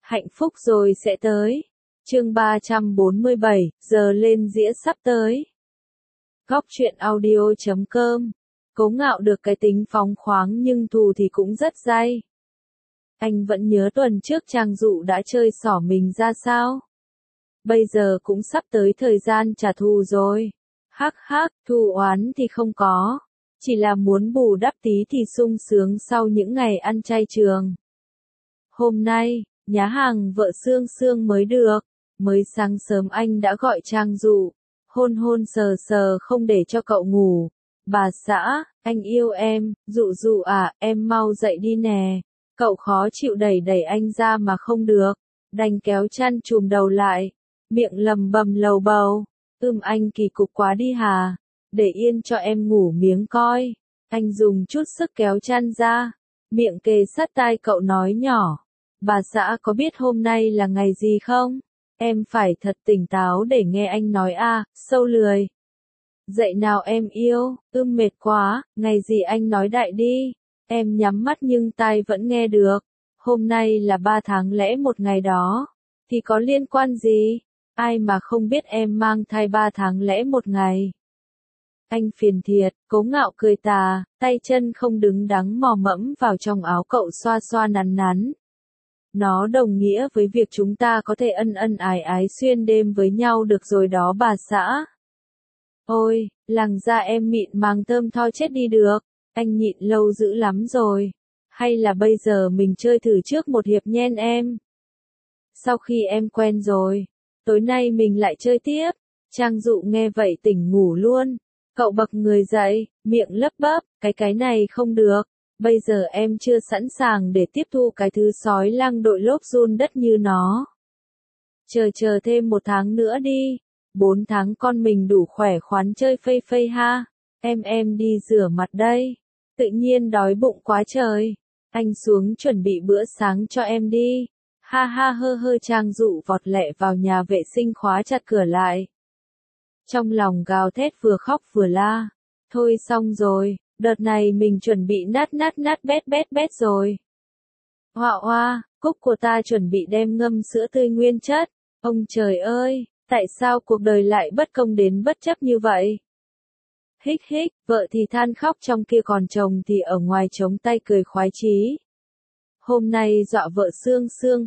Hạnh phúc rồi sẽ tới. Chương 347, giờ lên dĩa sắp tới. Góc truyện audio.com. Cố Ngạo được cái tính phóng khoáng nhưng thù thì cũng rất day. Anh vẫn nhớ tuần trước Trang Dụ đã chơi xỏ mình ra sao? Bây giờ cũng sắp tới thời gian trả thù rồi. Hắc hắc, thù oán thì không có. Chỉ là muốn bù đắp tí thì sung sướng sau những ngày ăn chay trường. Hôm nay, nhá hàng vợ Sương Sương mới được. Mới sáng sớm anh đã gọi Trang Dụ. Hôn hôn sờ sờ không để cho cậu ngủ. Bà xã, anh yêu em, Dụ Dụ à, em mau dậy đi nè. Cậu khó chịu đẩy đẩy anh ra mà không được. Đành kéo chăn chùm đầu lại. Miệng lầm bầm lầu bầu. Anh kỳ cục quá đi hà. Để yên cho em ngủ miếng coi. Anh dùng chút sức kéo chăn ra. Miệng kề sát tai cậu nói nhỏ. Bà xã có biết hôm nay là ngày gì không? Em phải thật tỉnh táo để nghe anh nói à, sâu lười. Dậy nào em yêu, mệt quá, ngày gì anh nói đại đi. Em nhắm mắt nhưng tai vẫn nghe được. Hôm nay là 3 tháng lễ một ngày đó. Thì có liên quan gì? Ai mà không biết em mang thai 3 tháng lễ một ngày. Anh phiền thiệt, Cố Ngạo cười tà, tay chân không đứng đắn mò mẫm vào trong áo cậu xoa xoa nắn nắn. Nó đồng nghĩa với việc chúng ta có thể ân ân ái ái xuyên đêm với nhau được rồi đó bà xã. Ôi, làng da em mịn màng thơm tho chết đi được, anh nhịn lâu dữ lắm rồi. Hay là bây giờ mình chơi thử trước một hiệp nhen em. Sau khi em quen rồi, tối nay mình lại chơi tiếp. Trang Dụ nghe vậy tỉnh ngủ luôn. Cậu bật người dậy, miệng lấp bấp, cái này không được. Bây giờ em chưa sẵn sàng để tiếp thu cái thứ sói lang đội lốp run đất như nó. Chờ thêm 1 tháng nữa đi. 4 tháng con mình đủ khỏe khoắn chơi phây phây ha. Em đi rửa mặt đây. Tự nhiên đói bụng quá trời. Anh xuống chuẩn bị bữa sáng cho em đi. Ha ha hơ hơ. Trang Dụ vọt lẹ vào nhà vệ sinh khóa chặt cửa lại. Trong lòng gào thét vừa khóc vừa la. Thôi xong rồi. Đợt này mình chuẩn bị nát bét rồi. Hoa hoa, cúc của ta chuẩn bị đem ngâm sữa tươi nguyên chất. Ông trời ơi, tại sao cuộc đời lại bất công đến bất chấp như vậy? Hích hích, vợ thì than khóc trong kia còn chồng thì ở ngoài chống tay cười khoái chí. Hôm nay dọa vợ Sương Sương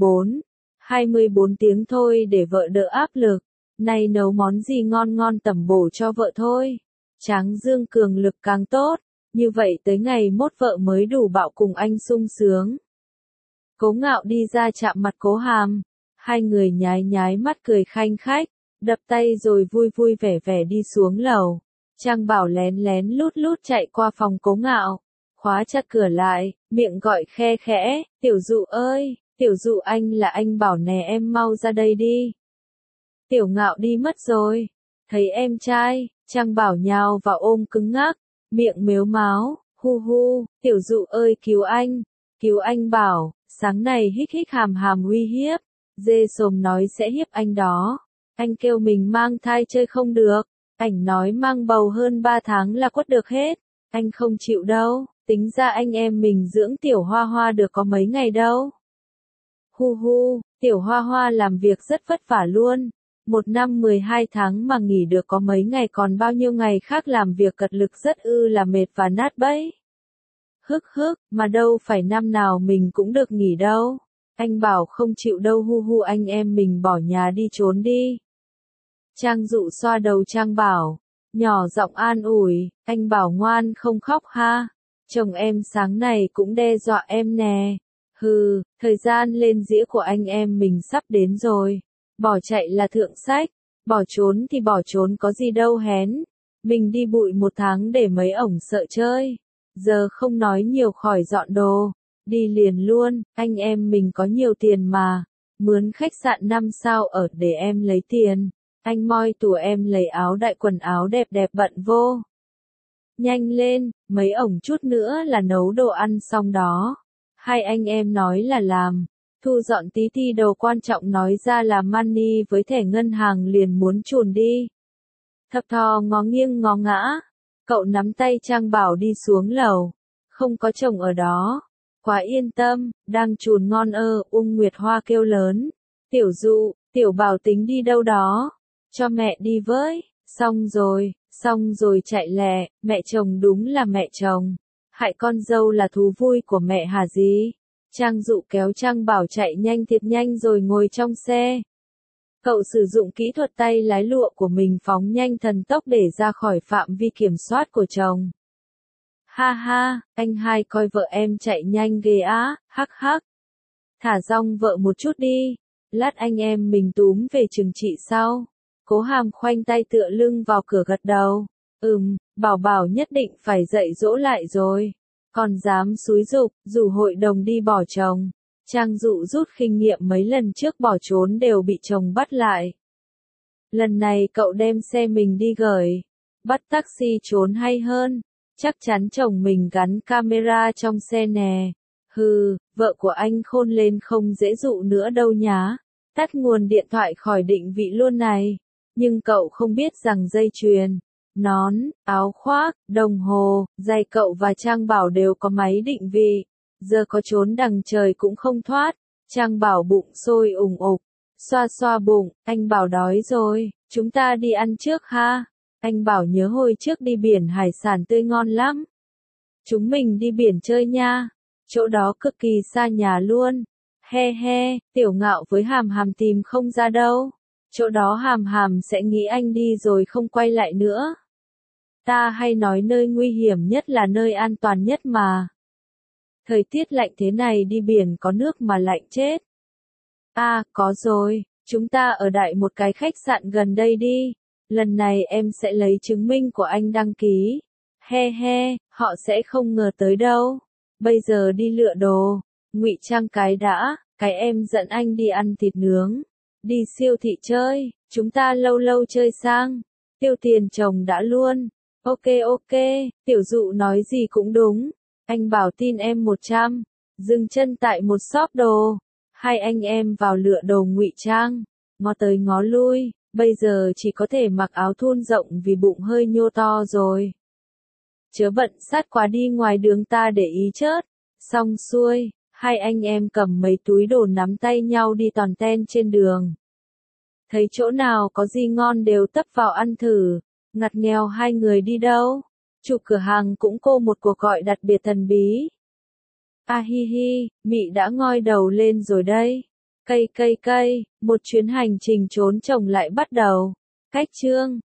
24 tiếng thôi để vợ đỡ áp lực. Nay nấu món gì ngon ngon tẩm bổ cho vợ thôi. Tráng dương cường lực càng tốt, như vậy tới ngày mốt vợ mới đủ bạo cùng anh sung sướng. Cố Ngạo đi ra chạm mặt Cố Hàm, hai người nhái mắt cười khanh khách, đập tay rồi vui vẻ đi xuống lầu. Trang Bảo lén lút chạy qua phòng Cố Ngạo, khóa chặt cửa lại, miệng gọi khe khẽ, Tiểu Dụ ơi, Tiểu Dụ anh là anh Bảo nè, em mau ra đây đi. Tiểu Ngạo đi mất rồi, thấy em trai. Trang Bảo nhào vào ôm cứng ngắc, miệng mếu máo, hu, Tiểu Dụ ơi cứu anh Bảo, sáng nay hích hàm uy hiếp, dê sồm nói sẽ hiếp anh đó, anh kêu mình mang thai chơi không được, ảnh nói mang bầu hơn 3 tháng là quất được hết, anh không chịu đâu, tính ra anh em mình dưỡng Tiểu Hoa Hoa được có mấy ngày đâu. Hu, Tiểu Hoa Hoa làm việc rất vất vả luôn. 1 năm 12 tháng mà nghỉ được có mấy ngày còn bao nhiêu ngày khác làm việc cật lực rất là mệt và nát bấy. Hức, mà đâu phải năm nào mình cũng được nghỉ đâu. Anh Bảo không chịu đâu hu anh em mình bỏ nhà đi trốn đi. Trang Dụ xoa đầu Trang Bảo, nhỏ giọng an ủi, anh Bảo ngoan không khóc ha. Chồng em sáng này cũng đe dọa em nè. Hừ, thời gian lên dĩa của anh em mình sắp đến rồi. Bỏ chạy là thượng sách, bỏ trốn thì bỏ trốn có gì đâu hén. Mình đi bụi 1 tháng để mấy ổng sợ chơi. Giờ không nói nhiều khỏi dọn đồ. Đi liền luôn, anh em mình có nhiều tiền mà. Mướn khách sạn 5 sao ở để em lấy tiền. Anh moi tủ em lấy áo đại quần áo đẹp bận vô. Nhanh lên, mấy ổng chút nữa là nấu đồ ăn xong đó. Hai anh em nói là làm. Thu dọn tí thi đầu quan trọng nói ra là money với thẻ ngân hàng liền muốn chuồn đi. Thập thò ngó nghiêng ngó ngã. Cậu nắm tay Trang Bảo đi xuống lầu. Không có chồng ở đó. quá yên tâm, đang chùn ngon ơ, Ung Nguyệt Hoa kêu lớn. Tiểu Dụ, Tiểu Bảo tính đi đâu đó? Cho mẹ đi với. Xong rồi chạy lẹ, mẹ chồng đúng là mẹ chồng. Hại con dâu là thú vui của mẹ hả gì? Trang Dụ kéo Trang Bảo chạy nhanh thiệt nhanh rồi ngồi trong xe. Cậu sử dụng kỹ thuật tay lái lụa của mình phóng nhanh thần tốc để ra khỏi phạm vi kiểm soát của chồng. Ha ha, anh hai coi vợ em chạy nhanh ghê á, hắc hắc. Thả rong vợ một chút đi, lát anh em mình túm về trừng trị sau. Cố Hàm khoanh tay tựa lưng vào cửa gật đầu. Bảo Bảo nhất định phải dạy dỗ lại rồi. Còn dám xúi giục, rủ hội đồng đi bỏ chồng. Trang Dụ rút kinh nghiệm mấy lần trước bỏ trốn đều bị chồng bắt lại. Lần này cậu đem xe mình đi gửi. Bắt taxi trốn hay hơn. Chắc chắn chồng mình gắn camera trong xe nè. Vợ của anh khôn lên không dễ dụ nữa đâu nhá. Tắt nguồn điện thoại khỏi định vị luôn này. Nhưng cậu không biết rằng dây chuyền, nón, áo khoác, đồng hồ, giày cậu và Trang Bảo đều có máy định vị. Giờ có trốn đằng trời cũng không thoát. Trang Bảo bụng sôi ủng ục. Xoa bụng, anh Bảo đói rồi, chúng ta đi ăn trước ha. Anh Bảo nhớ hồi trước đi biển hải sản tươi ngon lắm. Chúng mình đi biển chơi nha. Chỗ đó cực kỳ xa nhà luôn. He, Tiểu Ngạo với Hàm Hàm tìm không ra đâu. Chỗ đó Hàm Hàm sẽ nghĩ anh đi rồi không quay lại nữa. Ta hay nói nơi nguy hiểm nhất là nơi an toàn nhất mà. Thời tiết lạnh thế này đi biển có nước mà lạnh chết. Có rồi, chúng ta ở đại một cái khách sạn gần đây đi. Lần này em sẽ lấy chứng minh của anh đăng ký. He, họ sẽ không ngờ tới đâu. Bây giờ đi lựa đồ, ngụy trang cái đã, cái em dẫn anh đi ăn thịt nướng. Đi siêu thị chơi, chúng ta lâu lâu chơi sang. Tiêu tiền chồng đã luôn. Ok, Tiểu Dụ nói gì cũng đúng. Anh Bảo tin em 100. Dừng chân tại một shop đồ. Hai anh em vào lựa đồ ngụy trang. Ngó tới ngó lui, bây giờ chỉ có thể mặc áo thun rộng vì bụng hơi nhô to rồi. Chớ bận sát quá đi ngoài đường ta để ý chớt. Xong xuôi, hai anh em cầm mấy túi đồ nắm tay nhau đi toàn ten trên đường. Thấy chỗ nào có gì ngon đều tấp vào ăn thử. Ngặt nghèo hai người đi đâu? Chủ cửa hàng cũng cô một cuộc gọi đặc biệt thần bí. Mị đã ngoi đầu lên rồi đây. Cây, một chuyến hành trình trốn chồng lại bắt đầu. Cách chương